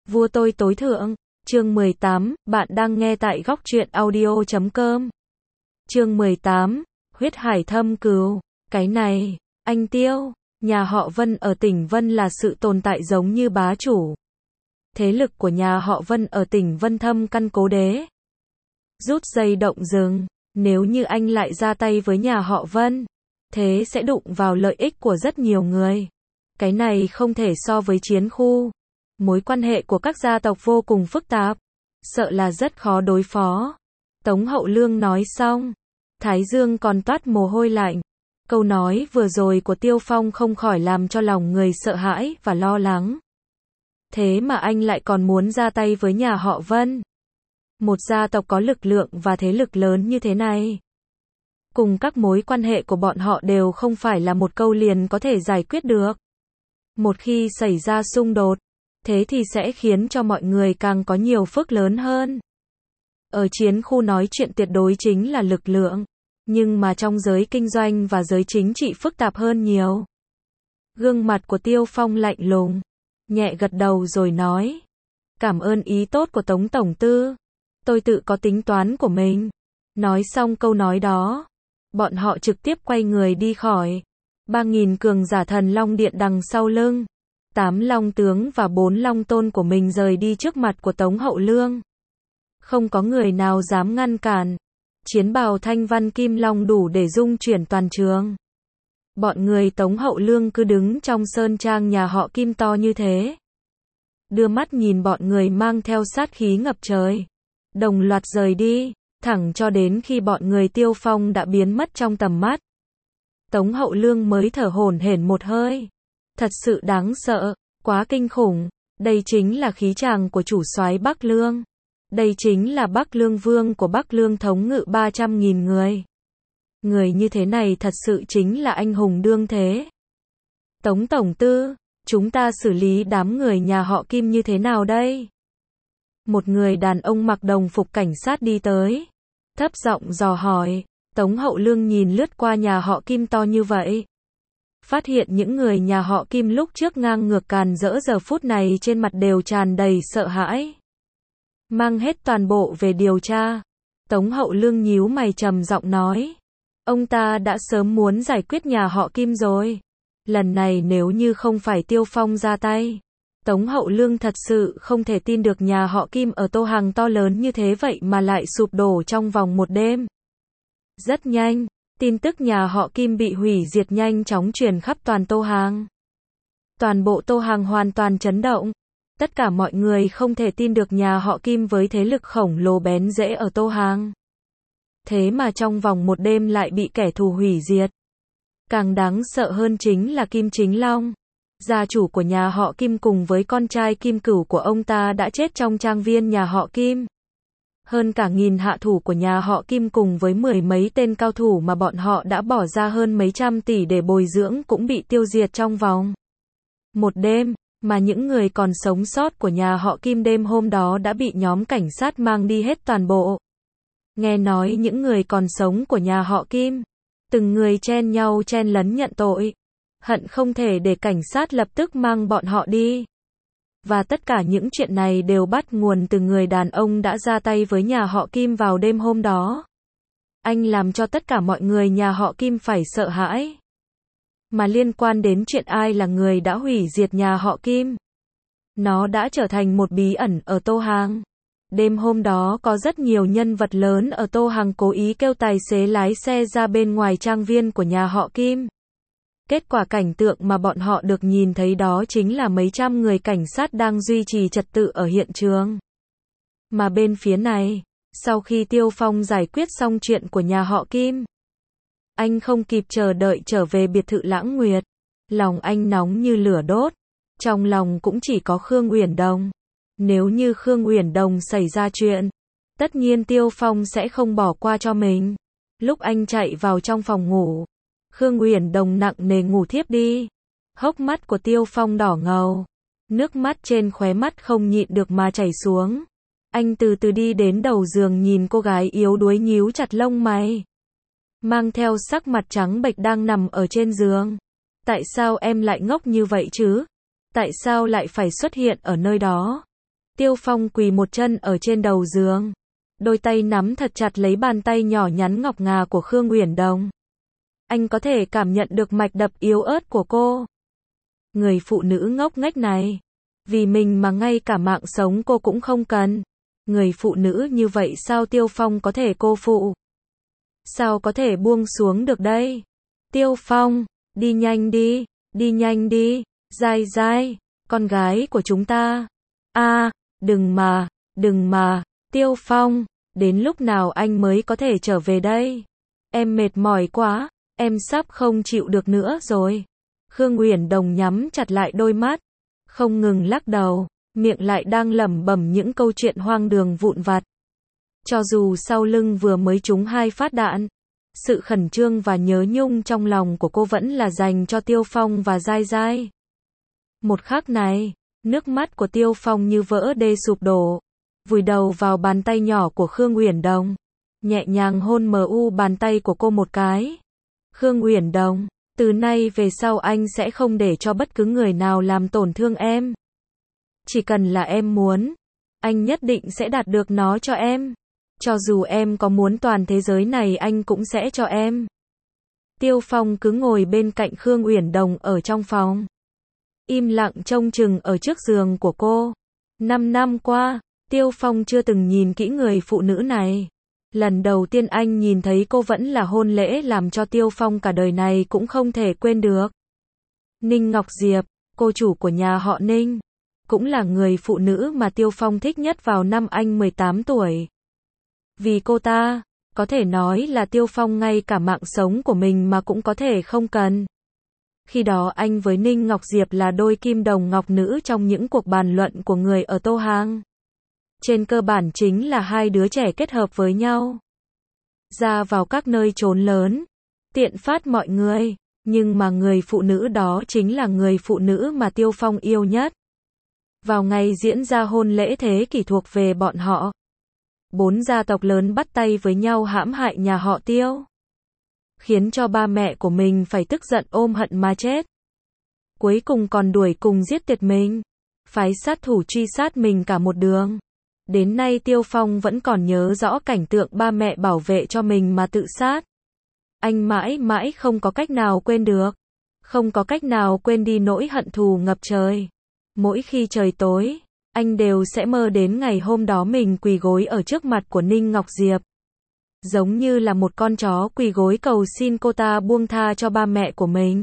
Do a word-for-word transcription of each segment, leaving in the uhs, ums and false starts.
Vua tôi tối thượng, chương mười tám, bạn đang nghe tại góc truyện audio chấm com. Chương mười tám, huyết hải thâm cừu, cái này, anh Tiêu, nhà họ Vân ở tỉnh Vân là sự tồn tại giống như bá chủ. Thế lực của nhà họ Vân ở tỉnh Vân thâm căn cố đế. Rút dây động rừng, nếu như anh lại ra tay với nhà họ Vân, thế sẽ đụng vào lợi ích của rất nhiều người. Cái này không thể so với chiến khu. Mối quan hệ của các gia tộc vô cùng phức tạp, sợ là rất khó đối phó. Tống Hậu Lương nói xong, Thái Dương còn toát mồ hôi lạnh. Câu nói vừa rồi của Tiêu Phong không khỏi làm cho lòng người sợ hãi và lo lắng. Thế mà anh lại còn muốn ra tay với nhà họ Vân. Một gia tộc có lực lượng và thế lực lớn như thế này. Cùng các mối quan hệ của bọn họ đều không phải là một câu liền có thể giải quyết được. Một khi xảy ra xung đột, thế thì sẽ khiến cho mọi người càng có nhiều phước lớn hơn. Ở chiến khu nói chuyện tuyệt đối chính là lực lượng, nhưng mà trong giới kinh doanh và giới chính trị phức tạp hơn nhiều. Gương mặt của Tiêu Phong lạnh lùng, nhẹ gật đầu rồi nói: "Cảm ơn ý tốt của Tống Tổng Tư, tôi tự có tính toán của mình." Nói xong câu nói đó, bọn họ trực tiếp quay người đi khỏi. Ba nghìn cường giả Thần Long Điện đằng sau lưng. Tám long tướng và bốn long tôn của mình rời đi trước mặt của Tống Hậu Lương. Không có người nào dám ngăn cản. Chiến bào thanh văn kim long đủ để dung chuyển toàn trường. Bọn người Tống Hậu Lương cứ đứng trong sơn trang nhà họ Kim to như thế. Đưa mắt nhìn bọn người mang theo sát khí ngập trời. Đồng loạt rời đi, thẳng cho đến khi bọn người Tiêu Phong đã biến mất trong tầm mắt. Tống Hậu Lương mới thở hổn hển một hơi. Thật sự đáng sợ, quá kinh khủng. Đây chính là khí tràng của chủ soái Bắc Lương. Đây chính là Bắc Lương Vương của Bắc Lương thống ngự ba trăm nghìn người. Người như thế này thật sự chính là anh hùng đương thế. Tống Tổng Tư, chúng ta xử lý đám người nhà họ Kim như thế nào đây? Một người đàn ông mặc đồng phục cảnh sát đi tới, thấp giọng dò hỏi. Tống Hậu Lương nhìn lướt qua nhà họ Kim to như vậy. Phát hiện những người nhà họ Kim lúc trước ngang ngược càn rỡ giờ phút này trên mặt đều tràn đầy sợ hãi. Mang hết toàn bộ về điều tra. Tống Hậu Lương nhíu mày trầm giọng nói. Ông ta đã sớm muốn giải quyết nhà họ Kim rồi. Lần này nếu như không phải Tiêu Phong ra tay. Tống Hậu Lương thật sự không thể tin được nhà họ Kim ở Tô Hàng to lớn như thế vậy mà lại sụp đổ trong vòng một đêm. Rất nhanh, tin tức nhà họ Kim bị hủy diệt nhanh chóng truyền khắp toàn Tô Hàng. Toàn bộ Tô Hàng hoàn toàn chấn động. Tất cả mọi người không thể tin được nhà họ Kim với thế lực khổng lồ bén rễ ở Tô Hàng. Thế mà trong vòng một đêm lại bị kẻ thù hủy diệt. Càng đáng sợ hơn chính là Kim Chính Long. Gia chủ của nhà họ Kim cùng với con trai Kim Cửu của ông ta đã chết trong trang viên nhà họ Kim. Hơn cả nghìn hạ thủ của nhà họ Kim cùng với mười mấy tên cao thủ mà bọn họ đã bỏ ra hơn mấy trăm tỷ để bồi dưỡng cũng bị tiêu diệt trong vòng một đêm, mà những người còn sống sót của nhà họ Kim đêm hôm đó đã bị nhóm cảnh sát mang đi hết toàn bộ. Nghe nói những người còn sống của nhà họ Kim, từng người chen nhau chen lấn nhận tội, hận không thể để cảnh sát lập tức mang bọn họ đi. Và tất cả những chuyện này đều bắt nguồn từ người đàn ông đã ra tay với nhà họ Kim vào đêm hôm đó. Anh làm cho tất cả mọi người nhà họ Kim phải sợ hãi. Mà liên quan đến chuyện ai là người đã hủy diệt nhà họ Kim, nó đã trở thành một bí ẩn ở Tô Hàng. Đêm hôm đó có rất nhiều nhân vật lớn ở Tô Hàng cố ý kêu tài xế lái xe ra bên ngoài trang viên của nhà họ Kim. Kết quả cảnh tượng mà bọn họ được nhìn thấy đó chính là mấy trăm người cảnh sát đang duy trì trật tự ở hiện trường. Mà bên phía này, sau khi Tiêu Phong giải quyết xong chuyện của nhà họ Kim, anh không kịp chờ đợi trở về biệt thự Lãng Nguyệt. Lòng anh nóng như lửa đốt. Trong lòng cũng chỉ có Khương Uyển Đồng. Nếu như Khương Uyển Đồng xảy ra chuyện, tất nhiên Tiêu Phong sẽ không bỏ qua cho mình. Lúc anh chạy vào trong phòng ngủ, Khương Uyển Đồng nặng nề ngủ thiếp đi. Hốc mắt của Tiêu Phong đỏ ngầu. Nước mắt trên khóe mắt không nhịn được mà chảy xuống. Anh từ từ đi đến đầu giường nhìn cô gái yếu đuối nhíu chặt lông mày, mang theo sắc mặt trắng bệch đang nằm ở trên giường. Tại sao em lại ngốc như vậy chứ? Tại sao lại phải xuất hiện ở nơi đó? Tiêu Phong quỳ một chân ở trên đầu giường, đôi tay nắm thật chặt lấy bàn tay nhỏ nhắn ngọc ngà của Khương Uyển Đồng. Anh có thể cảm nhận được mạch đập yếu ớt của cô. Người phụ nữ ngốc nghếch này, vì mình mà ngay cả mạng sống cô cũng không cần. Người phụ nữ như vậy sao Tiêu Phong có thể cô phụ? Sao có thể buông xuống được đây? Tiêu Phong, đi nhanh đi, đi nhanh đi, Giai Giai, con gái của chúng ta. A, đừng mà, đừng mà, Tiêu Phong, đến lúc nào anh mới có thể trở về đây? Em mệt mỏi quá, em sắp không chịu được nữa rồi. Khương Uyển Đồng nhắm chặt lại đôi mắt, không ngừng lắc đầu, miệng lại đang lẩm bẩm những câu chuyện hoang đường vụn vặt. Cho dù sau lưng vừa mới trúng hai phát đạn, sự khẩn trương và nhớ nhung trong lòng của cô vẫn là dành cho Tiêu Phong và Giai Giai. Một khắc này, nước mắt của Tiêu Phong như vỡ đê sụp đổ, vùi đầu vào bàn tay nhỏ của Khương Uyển Đồng, nhẹ nhàng hôn mờ u bàn tay của cô một cái. Khương Uyển Đồng, từ nay về sau anh sẽ không để cho bất cứ người nào làm tổn thương em. Chỉ cần là em muốn, anh nhất định sẽ đạt được nó cho em. Cho dù em có muốn toàn thế giới này anh cũng sẽ cho em. Tiêu Phong cứ ngồi bên cạnh Khương Uyển Đồng ở trong phòng, im lặng trông chừng ở trước giường của cô. Năm năm qua, Tiêu Phong chưa từng nhìn kỹ người phụ nữ này. Lần đầu tiên anh nhìn thấy cô vẫn là hôn lễ làm cho Tiêu Phong cả đời này cũng không thể quên được. Ninh Ngọc Diệp, cô chủ của nhà họ Ninh, cũng là người phụ nữ mà Tiêu Phong thích nhất vào năm anh mười tám tuổi. Vì cô ta, có thể nói là Tiêu Phong ngay cả mạng sống của mình mà cũng có thể không cần. Khi đó anh với Ninh Ngọc Diệp là đôi kim đồng ngọc nữ trong những cuộc bàn luận của người ở Tô Hàng. Trên cơ bản chính là hai đứa trẻ kết hợp với nhau, ra vào các nơi trốn lớn, tiện phát mọi người. Nhưng mà người phụ nữ đó chính là người phụ nữ mà Tiêu Phong yêu nhất. Vào ngày diễn ra hôn lễ thế kỷ thuộc về bọn họ, bốn gia tộc lớn bắt tay với nhau hãm hại nhà họ Tiêu, khiến cho ba mẹ của mình phải tức giận ôm hận mà chết. Cuối cùng còn đuổi cùng giết tiệt mình, phái sát thủ truy sát mình cả một đường. Đến nay Tiêu Phong vẫn còn nhớ rõ cảnh tượng ba mẹ bảo vệ cho mình mà tự sát. Anh mãi mãi không có cách nào quên được, không có cách nào quên đi nỗi hận thù ngập trời. Mỗi khi trời tối, anh đều sẽ mơ đến ngày hôm đó mình quỳ gối ở trước mặt của Ninh Ngọc Diệp, giống như là một con chó quỳ gối cầu xin cô ta buông tha cho ba mẹ của mình.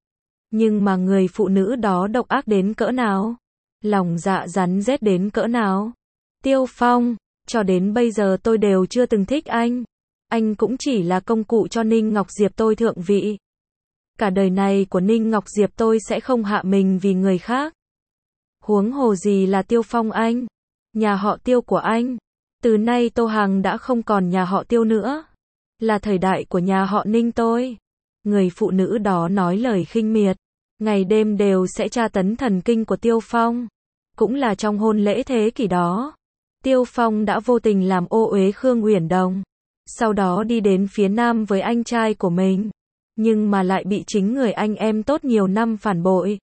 Nhưng mà người phụ nữ đó độc ác đến cỡ nào, lòng dạ rắn rết đến cỡ nào. Tiêu Phong, cho đến bây giờ tôi đều chưa từng thích anh. Anh cũng chỉ là công cụ cho Ninh Ngọc Diệp tôi thượng vị. Cả đời này của Ninh Ngọc Diệp tôi sẽ không hạ mình vì người khác. Huống hồ gì là Tiêu Phong anh, nhà họ Tiêu của anh. Từ nay Tô Hằng đã không còn nhà họ Tiêu nữa, là thời đại của nhà họ Ninh tôi. Người phụ nữ đó nói lời khinh miệt, ngày đêm đều sẽ tra tấn thần kinh của Tiêu Phong. Cũng là trong hôn lễ thế kỷ đó, Tiêu Phong đã vô tình làm ô uế Khương Uyển Đồng, sau đó đi đến phía Nam với anh trai của mình, nhưng mà lại bị chính người anh em tốt nhiều năm phản bội.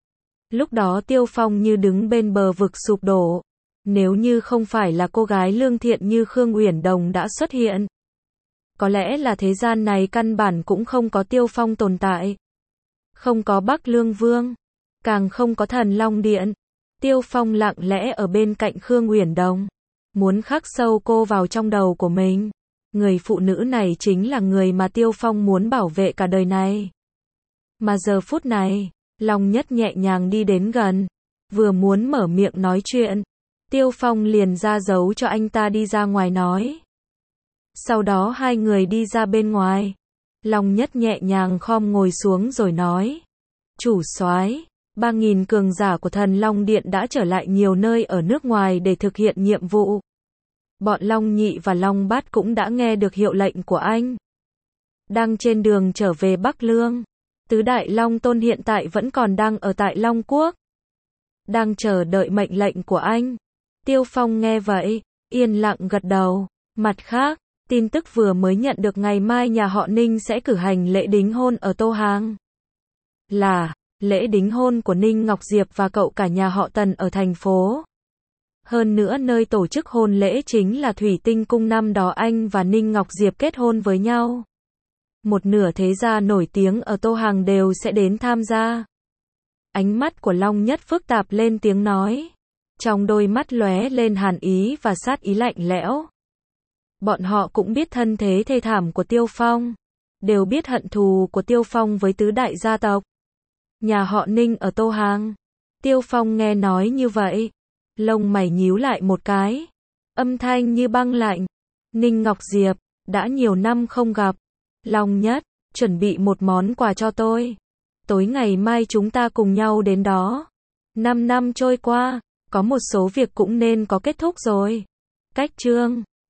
Lúc đó Tiêu Phong như đứng bên bờ vực sụp đổ. Nếu như không phải là cô gái lương thiện như Khương Uyển Đồng đã xuất hiện, có lẽ là thế gian này căn bản cũng không có Tiêu Phong tồn tại. Không có Bắc Lương Vương, càng không có Thần Long Điện. Tiêu Phong lặng lẽ ở bên cạnh Khương Uyển Đồng, muốn khắc sâu cô vào trong đầu của mình. Người phụ nữ này chính là người mà Tiêu Phong muốn bảo vệ cả đời này. Mà giờ phút này, Long Nhất nhẹ nhàng đi đến gần, vừa muốn mở miệng nói chuyện, Tiêu Phong liền ra dấu cho anh ta đi ra ngoài nói. Sau đó hai người đi ra bên ngoài. Long Nhất nhẹ nhàng khom ngồi xuống rồi nói. Chủ soái, ba nghìn cường giả của Thần Long Điện đã trở lại nhiều nơi ở nước ngoài để thực hiện nhiệm vụ. Bọn Long Nhị và Long Bát cũng đã nghe được hiệu lệnh của anh, đang trên đường trở về Bắc Lương. Tứ Đại Long Tôn hiện tại vẫn còn đang ở tại Long Quốc, đang chờ đợi mệnh lệnh của anh. Tiêu Phong nghe vậy, yên lặng gật đầu. Mặt khác, tin tức vừa mới nhận được ngày mai nhà họ Ninh sẽ cử hành lễ đính hôn ở Tô Hàng. Là lễ đính hôn của Ninh Ngọc Diệp và cậu cả nhà họ Tần ở thành phố Hơn nữa nơi tổ chức hôn lễ chính là Thủy Tinh Cung năm đó anh và Ninh Ngọc Diệp kết hôn với nhau. Một nửa thế gia nổi tiếng ở Tô Hàng đều sẽ đến tham gia. Ánh mắt của Long Nhất phức tạp lên tiếng nói. Trong đôi mắt lóe lên hàn ý và sát ý lạnh lẽo. Bọn họ cũng biết thân thế thê thảm của Tiêu Phong. Đều biết hận thù của Tiêu Phong với tứ đại gia tộc. Nhà họ Ninh ở Tô Hàng. Tiêu Phong nghe nói như vậy. Lông mày nhíu lại một cái. Âm thanh như băng lạnh. Ninh Ngọc Diệp, đã nhiều năm không gặp. Long Nhất, chuẩn bị một món quà cho tôi. Tối ngày mai chúng ta cùng nhau đến đó. Năm năm trôi qua, có một số việc cũng nên có kết thúc rồi. Cách chương